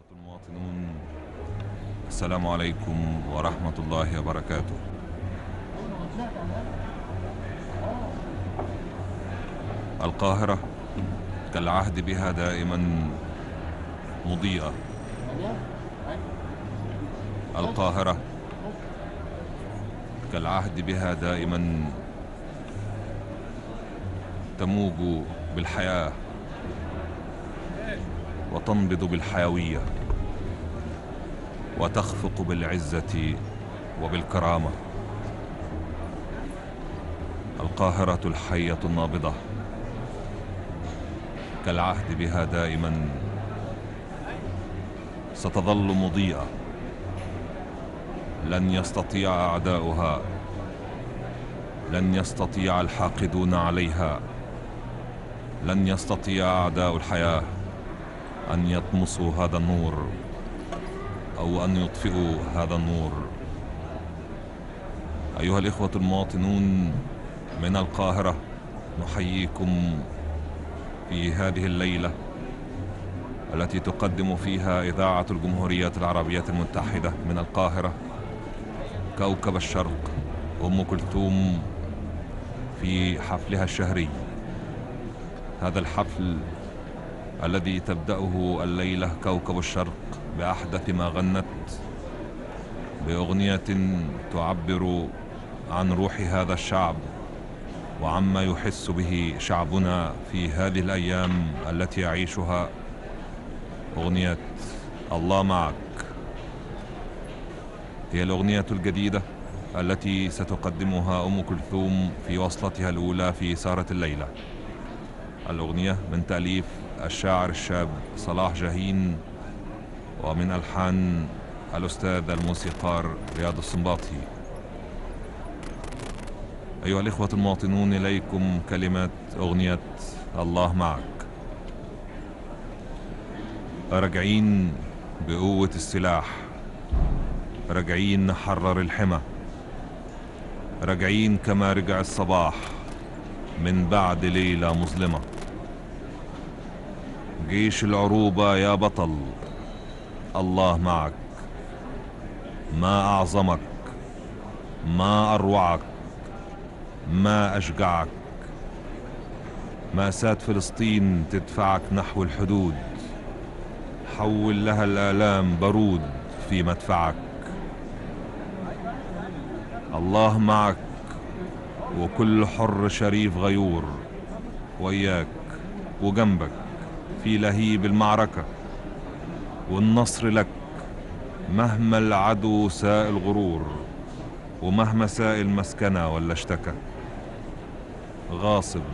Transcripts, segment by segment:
الإخوة المواطنون، السلام عليكم ورحمة الله وبركاته. القاهرة كالعهد بها دائما مضيئة. القاهرة كالعهد بها دائما تموج بالحياة وتنبض بالحيوية وتخفق بالعزة وبالكرامة. القاهرة الحية النابضة كالعهد بها دائما ستظل مضيئة. لن يستطيع أعداؤها، لن يستطيع الحاقدون عليها، لن يستطيع أعداء الحياة أن يطمسوا هذا النور أو أن يطفئوا هذا النور. أيها الإخوة المواطنون، من القاهرة نحييكم في هذه الليلة التي تقدم فيها إذاعة الجمهورية العربية المتحدة من القاهرة كوكب الشرق أم كلثوم في حفلها الشهري. هذا الحفل الذي تبدأه الليلة كوكب الشرق بأحدث ما غنت، بأغنية تعبر عن روح هذا الشعب وعما يحس به شعبنا في هذه الأيام التي يعيشها، أغنية الله معك. هي الأغنية الجديدة التي ستقدمها أم كلثوم في وصلتها الأولى في سهرة الليلة. الأغنية من تأليف الشاعر الشاب صلاح جاهين ومن ألحان الأستاذ الموسيقار رياض السنباطي. أيها الإخوة المواطنون، إليكم كلمات أغنية الله معك. راجعين بقوة السلاح، راجعين نحرر الحمى، راجعين كما رجع الصباح من بعد ليلة مظلمة. جيش العروبة يا بطل، الله معك. ما أعظمك، ما أروعك، ما أشجعك. مأساة فلسطين تدفعك نحو الحدود، حول لها الآلام بارود في مدفعك. الله معك وكل حر شريف غيور وياك وجنبك في لهيب المعركة، والنصر لك مهما العدو ساء الغرور ومهما ساء المسكنة ولا اشتكى. غاصب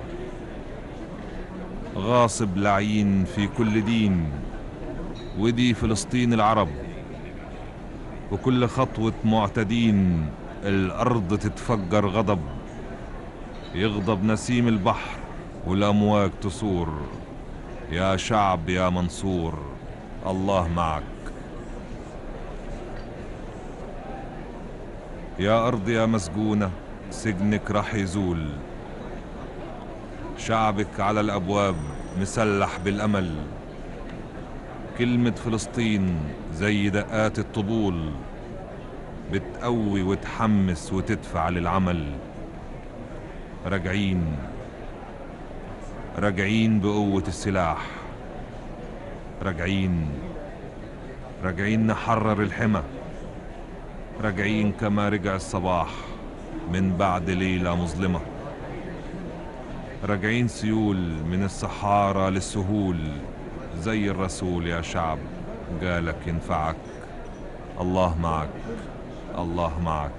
غاصب لعين في كل دين، ودي فلسطين العرب، وكل خطوة معتدين الأرض تتفجر غضب. يغضب نسيم البحر والأمواج تصور، يا شعب يا منصور الله معك. يا أرض يا مسجونة سجنك راح يزول، شعبك على الأبواب مسلح بالأمل. كلمة فلسطين زي دقات الطبول، بتقوي وتحمس وتدفع للعمل. راجعين راجعين بقوة السلاح، راجعين نحرر الحمى، راجعين كما رجع الصباح من بعد ليلة مظلمة. راجعين سيول من الصحارى للسهول، زي الرسول يا شعب جالك ينفعك. الله معك، الله معك.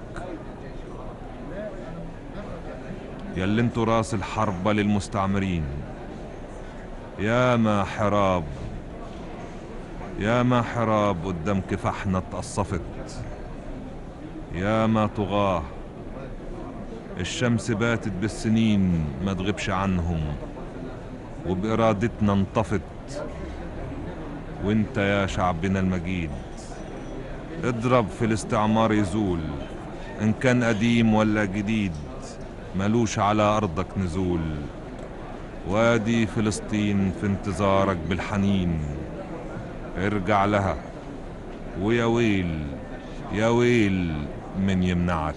ياللي انتوا راس الحربة للمستعمرين، يا ما حراب يا ما حراب قدام كفاحنا اتقصفت. يا ما طغاه الشمس باتت بالسنين ما تغيبش عنهم، وبإرادتنا انطفت. وانت يا شعبنا المجيد اضرب في الاستعمار يزول، ان كان قديم ولا جديد ملوش على أرضك نزول. وادي فلسطين في انتظارك بالحنين، ارجع لها، ويا ويل يا ويل من يمنعك.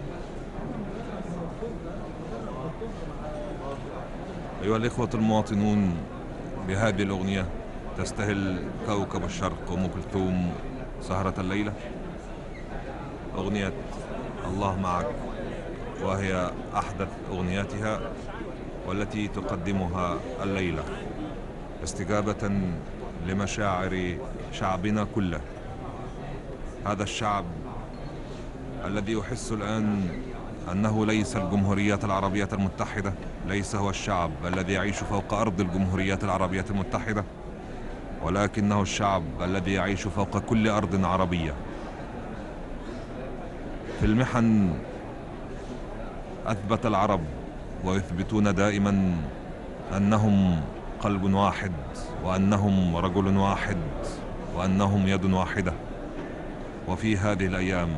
أيها الإخوة المواطنون، بهذه الأغنية تستهل كوكب الشرق أم كلثوم سهرة الليلة، أغنية الله معك، وهي أحدث أغنياتها والتي تقدمها الليلة استجابة لمشاعر شعبنا كله. هذا الشعب الذي يحس الآن أنه ليس الجمهورية العربية المتحدة، ليس هو الشعب الذي يعيش فوق أرض الجمهورية العربية المتحدة، ولكنه الشعب الذي يعيش فوق كل أرض عربية. في المحن أثبت العرب ويثبتون دائما أنهم قلب واحد، وأنهم رجل واحد، وأنهم يد واحدة. وفي هذه الأيام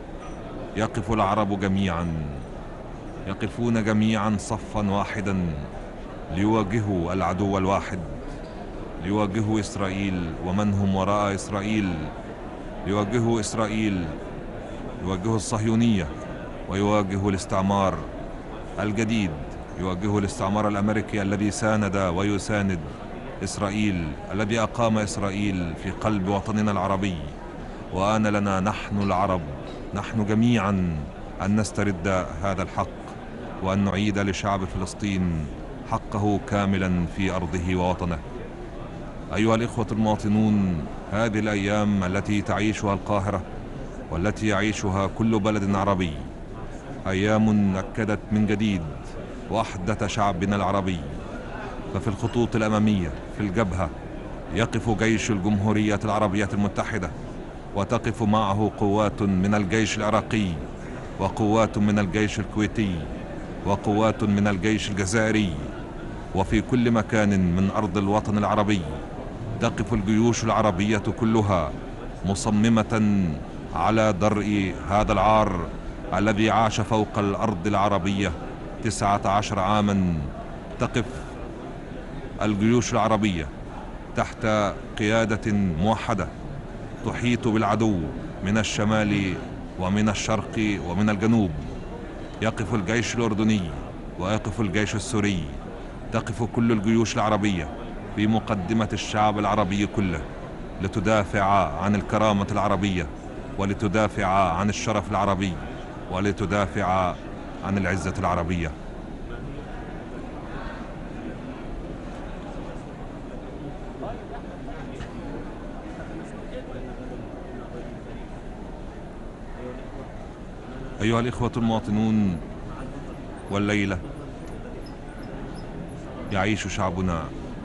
يقف العرب جميعا، يقفون جميعا صفا واحدا ليواجهوا العدو الواحد، ليواجهوا إسرائيل ومن هم وراء إسرائيل، ليواجهوا إسرائيل، يواجهوا الصهيونية، ويواجهوا الاستعمار الجديد، يواجهوا الاستعمار الأمريكي الذي ساند ويساند إسرائيل، الذي أقام إسرائيل في قلب وطننا العربي. وآن لنا نحن العرب، نحن جميعا، أن نسترد هذا الحق، وأن نعيد لشعب فلسطين حقه كاملا في أرضه ووطنه. أيها الإخوة المواطنون، هذه الأيام التي تعيشها القاهرة والتي يعيشها كل بلد عربي أيام أكدت من جديد وحدة شعبنا العربي. ففي الخطوط الأمامية في الجبهة يقف جيش الجمهورية العربية المتحدة، وتقف معه قوات من الجيش العراقي، وقوات من الجيش الكويتي، وقوات من الجيش الجزائري. وفي كل مكان من أرض الوطن العربي تقف الجيوش العربية كلها مصممة على درء هذا العار الذي عاش فوق الأرض العربية 19 عاما. تقف الجيوش العربية تحت قيادة موحدة تحيط بالعدو من الشمال ومن الشرق ومن الجنوب. يقف الجيش الأردني ويقف الجيش السوري، تقف كل الجيوش العربية في مقدمة الشعب العربي كله لتدافع عن الكرامة العربية، ولتدافع عن الشرف العربي، ولتدافع عن العزة العربية. أيها الإخوة المواطنون، والليلة يعيش شعبنا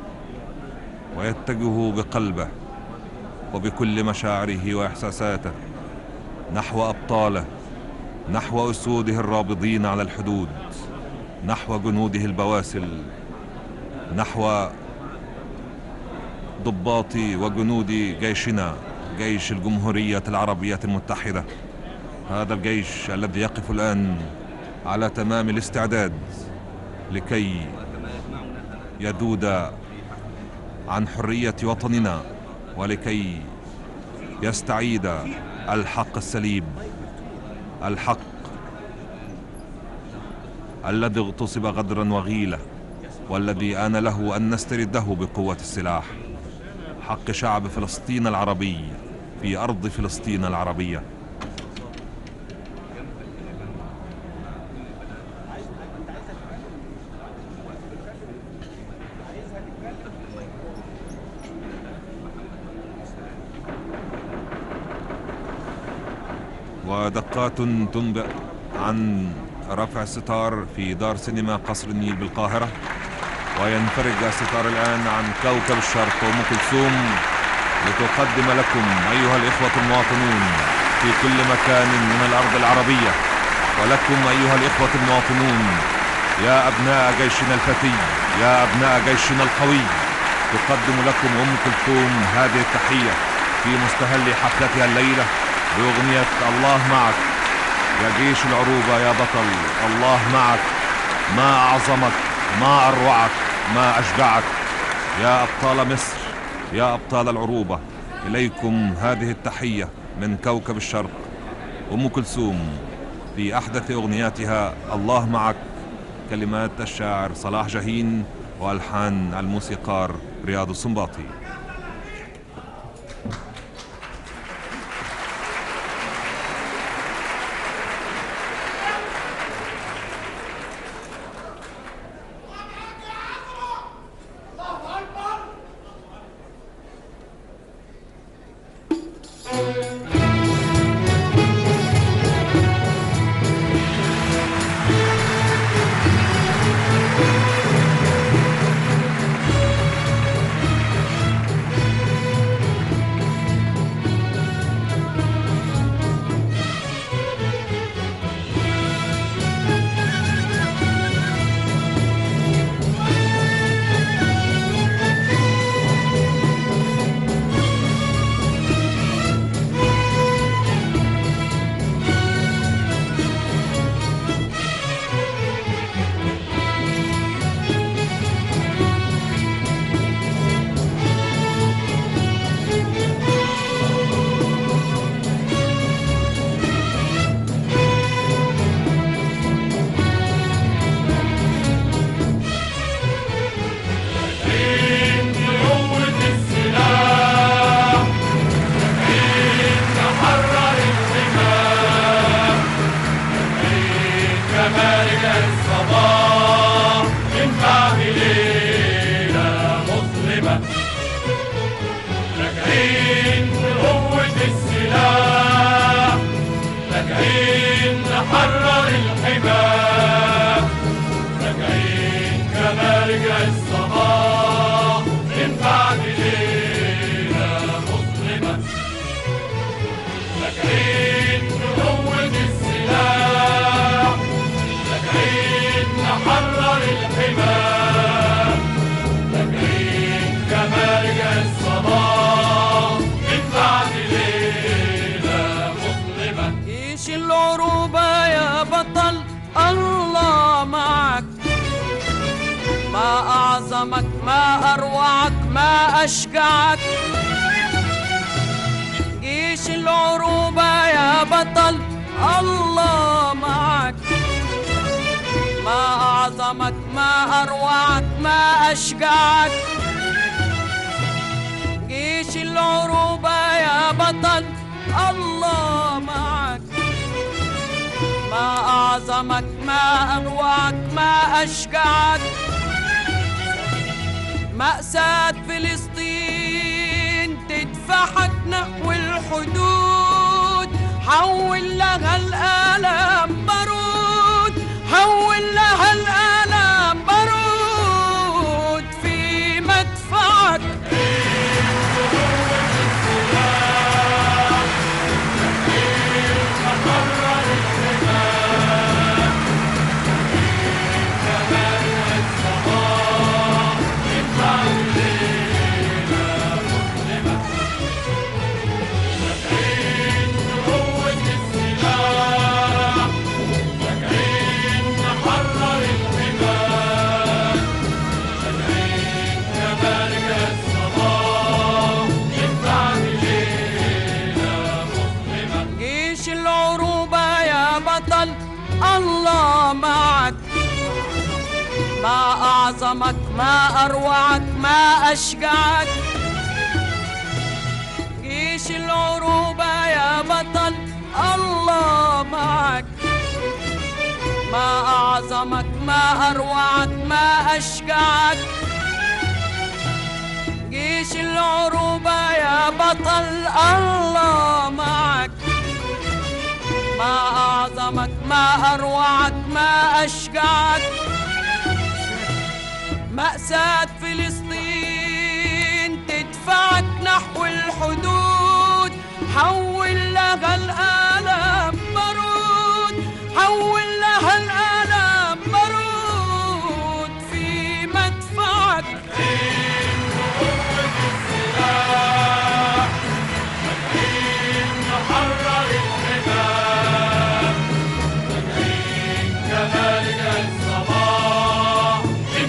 ويتجه بقلبه وبكل مشاعره وإحساساته نحو أبطاله، نحو أسوده الرابضين على الحدود، نحو جنوده البواسل، نحو ضباط وجنود جيشنا، جيش الجمهورية العربية المتحدة. هذا الجيش الذي يقف الآن على تمام الاستعداد لكي يذود عن حرية وطننا، ولكي يستعيد الحق السليب، الحق الذي اغتصب غدرا وغيلة، والذي آن له أن نسترده بقوة السلاح. حق شعب فلسطين العربي في أرض فلسطين العربية. ودقات تنبئ عن رفع الستار في دار سينما قصر النيل بالقاهرة، وينفرج الستار الآن عن كوكب الشرق أم كلثوم لتقدم لكم أيها الإخوة المواطنون في كل مكان من الأرض العربية، ولكم أيها الإخوة المواطنون يا أبناء جيشنا الفتي، يا أبناء جيشنا القوي، تقدم لكم أم كلثوم هذه التحية في مستهل حفلتها الليلة بأغنية الله معك. يا جيش العروبة يا بطل، الله معك، ما أعظمك، ما أروعك، ما أشجعك. يا أبطال مصر، يا أبطال العروبة، إليكم هذه التحية من كوكب الشرق، أم كلثوم في أحدث أغنياتها الله معك، كلمات الشاعر صلاح جاهين وألحان الموسيقار رياض السنباطي. ما أروعك ما أشجعك، جيش العروبة يا بطل الله معك، ما أعظمك ما أروعك ما أشجعك، جيش العروبة يا بطل الله معك، ما أعظمك ما أروعك ما أشجعك. مأساة فلسطين تدفعك نحو الحدود، حول لها الآلام بارود، حول لها الآلام بارود في مدفعك. الله معك، ما أعظمك ما أروعك ما أشجعك، جيش العروبة يا بطل الله معك، ما أعظمك ما أروعك ما أشجعك، جيش العروبة يا بطل الله معك، ما أعظمك ما أروعك ما أشجعك. مأساة فلسطين تدفعك نحو الحدود، حول لها الآلام بارود، حول لها الآلام بارود في مدفعك.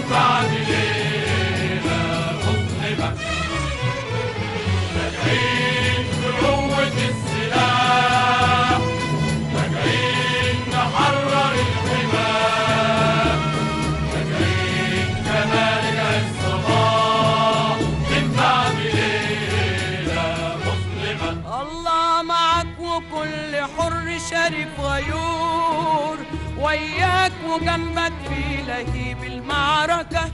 Hey! وكل حر شريف غيور، وياك وجنبك في لهيب المعركة.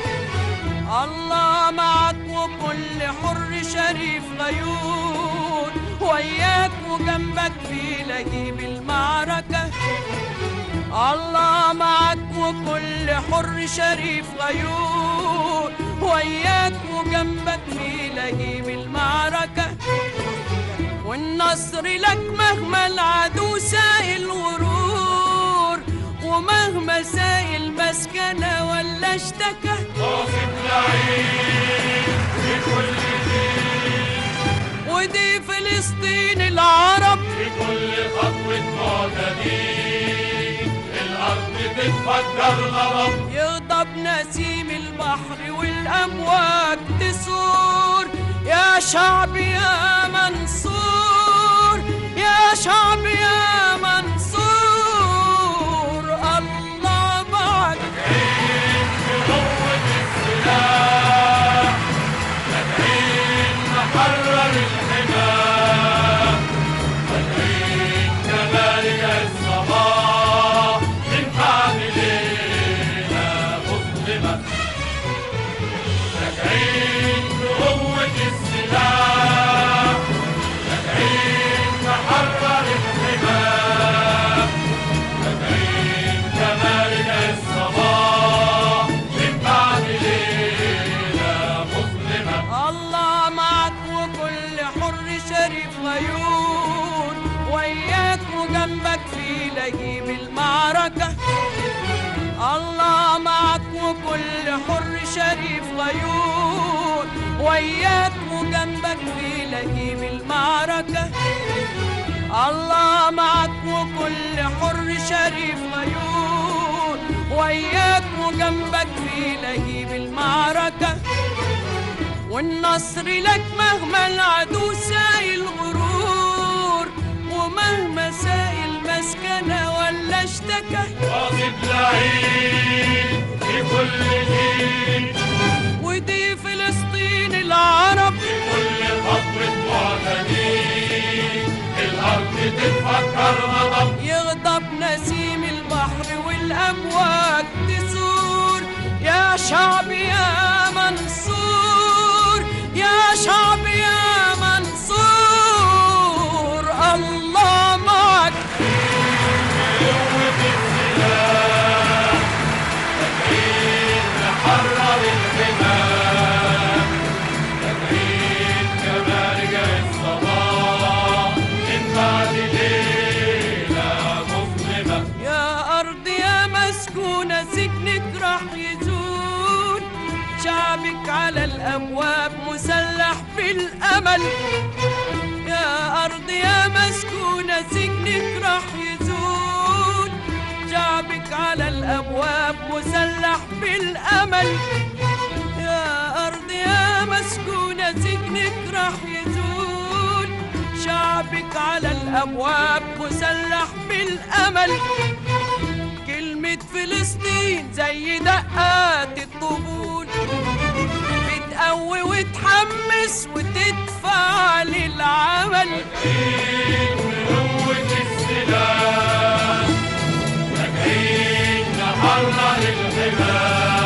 الله معك وكل حر شريف غيور، وياك وجنبك في لهيب المعركة. الله معك وكل حر شريف غيور، وياك وجنبك في لهيب المعركة. والنصر لك مهما العدو سائل غرور، ومهما سائل مسكنة ولا اشتكى. واثق لعين في كل دين، ودي فلسطين العرب في كل خطوة معتدين، الأرض تتفجر غضب. يغضب نسيم البحر والأمواج تثور. يا شعب يا منصور، يا شعب يا منصور. الله معك. راجعين بقوة السلاح، راجعين نحرر الحمى، راجعين كمالك الصباح من بعد ليلة مظلمة. راجعين بقوة السلاح، راجعين نحرر الحمى، راجعين كمالك الصباح من بعد ليلة مظلمة. الله معك وكل حر شريف غيور، وياك وجنبك في لهيب المعركة. الله معك وكل حر شريف غيور، وياك وجنبك في لهيب المعركة. الله معك وكل حر شريف غيور، وياك وجنبك في لهيب المعركة. والنصر لك مهما العدو سائل غرور، ومهما سائل مسكنة ولا اشتكى. واثق لعين في كل دين، ودي فلسطين العرب في كل خطوة معتدين، الأرض تتفجر غضب. يغضب نسيم البحر والأمواج تثور. يا شعب يا منصور، يا شعب يا منصور. الله معك. بقوة السلاح، راجعين نحرر الحمى، راجعين كمالك الصباح من بعد ليلة مظلمة. يا أرض يا مسكونة سجنك راح يزول. شعبك على الأبواب مسلح بالأمل. يا أرض يا مسكونة سجنك راح يزول. شعبك على الأبواب مسلح بالأمل. يا أرض يا مسكونة سجنك راح يزول. شعبك على الأبواب مسلح بالأمل. كلمة فلسطين زي دقات الطبول، بتقوي وتحمس وتدفع للعمل. راجعين بقوة السلاح، راجعين نحرر الحمى،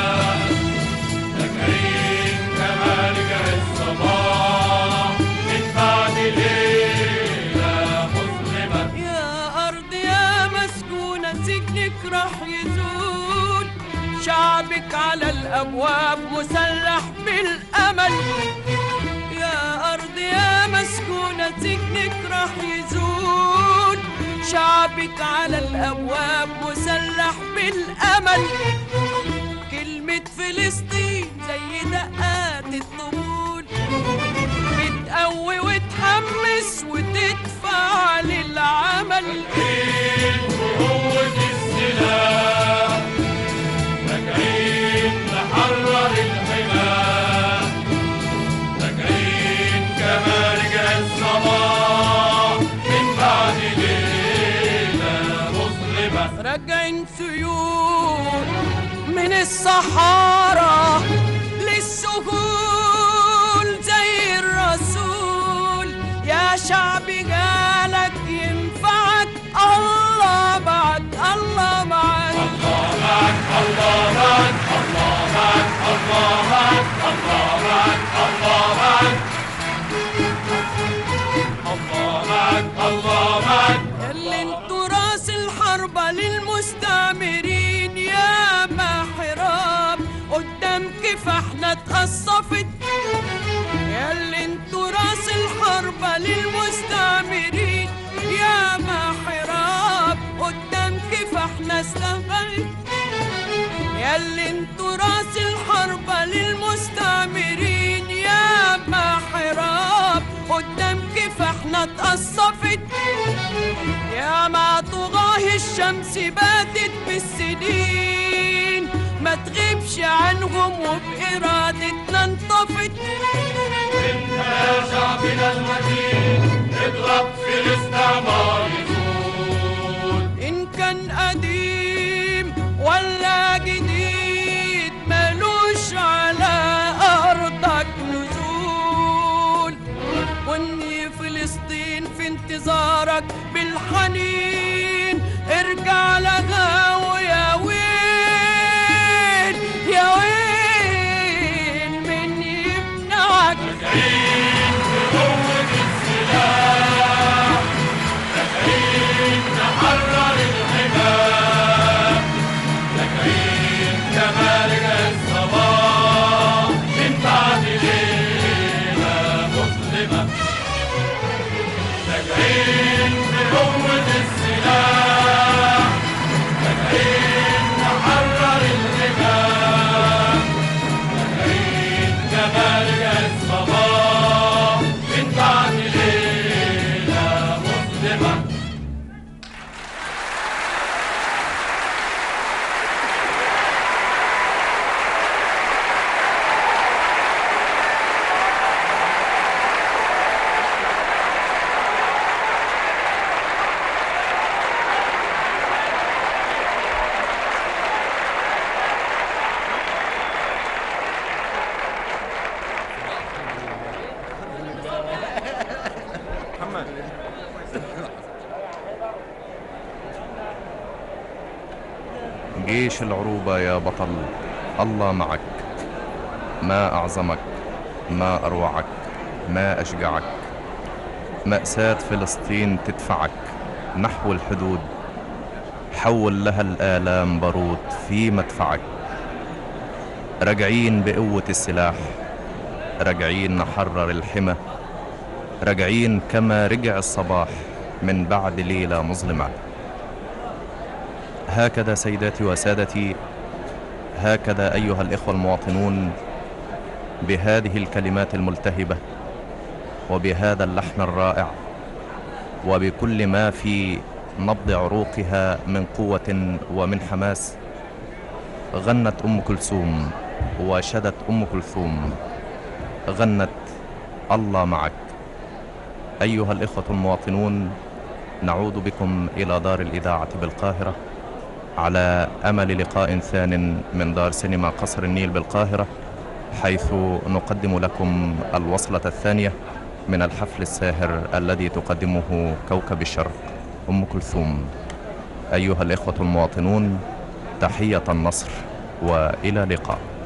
راجعين كمالك الصباح من بعد ليلة مظلمة. يا أرض يا مسكونة سجنك راح يزول. شعبك على الأبواب مسلح بالأمل. يا أرض يا مسكونة سجنك راح يزول. شعبك على الأبواب مسلح بالأمل. كلمة فلسطين زي دقات الطبول، بتقوي وتحمس وتدفع للعمل. راجعين بقوة السلاح، راجعين نحرر الحمى، راجعين كمالك الصباح من بعد ليلة مظلمة. راجعين سيول من الصحارى للسهول زي الرسول. يا شعب جالك ياللي انتوا راس الحربة للمستعمرين، يا ما حراب قدام كفاحنا اتقصفت. ياللي انتوا راس الحربة للمستعمرين، يا ما حراب قدام كفاحنا استهبلت. ياللي انتوا راس الحربة للمستعمرين، يا ما حراب قدام كفاحنا اتقصفت. يا ما طغاه الشمس باتت بالسنين، ما تغيبش عنهم وبإرادتنا انطفت. يا شعبنا المتين اضرب في الاستعمار يزول. إن كان قديم ولا جديد ملوش على أرضك نزول. وإني فلسطين في انتظارك بالحنين، ارجع لها ويا ويل يا ويل من يمنعك. راجعين بقوة السلاح، راجعين نحرر الحمام، راجعين كما رجع الصباح من بعد ليلة مظلمة. راجعين بقوة السلاح، راجعين نحرر الحمام، راجعين كما رجع الصباح من بعد ليلة مظلمة. جيش العروبة يا بطل، الله معك. ما أعظمك، ما أروعك، ما أشجعك. مأساة فلسطين تدفعك نحو الحدود، حول لها الآلام بارود في مدفعك. راجعين بقوة السلاح، راجعين نحرر الحمى، راجعين كما رجع الصباح من بعد ليلة مظلمة. هكذا سيداتي وسادتي، هكذا أيها الإخوة المواطنون، بهذه الكلمات الملتهبة وبهذا اللحن الرائع وبكل ما في نبض عروقها من قوة ومن حماس، غنت أم كلثوم وشدت أم كلثوم، غنت الله معك. أيها الإخوة المواطنون، نعود بكم إلى دار الإذاعة بالقاهرة على أمل لقاء ثان من دار سينما قصر النيل بالقاهرة، حيث نقدم لكم الوصلة الثانية من الحفل الساهر الذي تقدمه كوكب الشرق أم كلثوم. أيها الإخوة المواطنون، تحية النصر وإلى لقاء.